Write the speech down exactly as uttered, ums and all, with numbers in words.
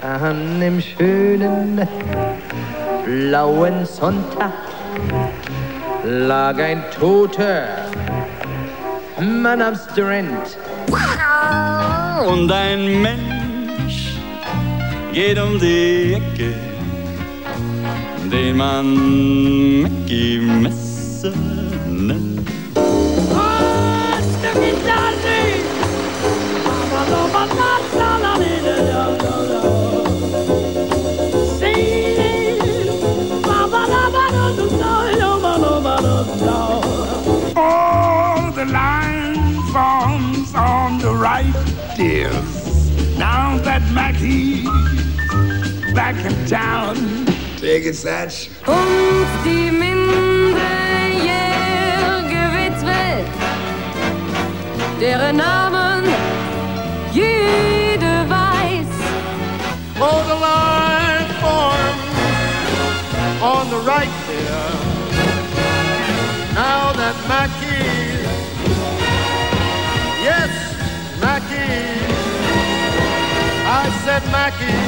an dem schönen blauen Sonntag lag ein toter Mann am Strand. Und ein Mensch geht um die Ecke, den man Mickey Messer nennt. Oh, the line forms on the right, dear. Now that Mackie's back in town, take it, Satch. Und die minderjährige Witwe, deren Namen jede weiß. Oh, the line forms on the right there. Now that Mackie, yes, Mackie, I said Mackie.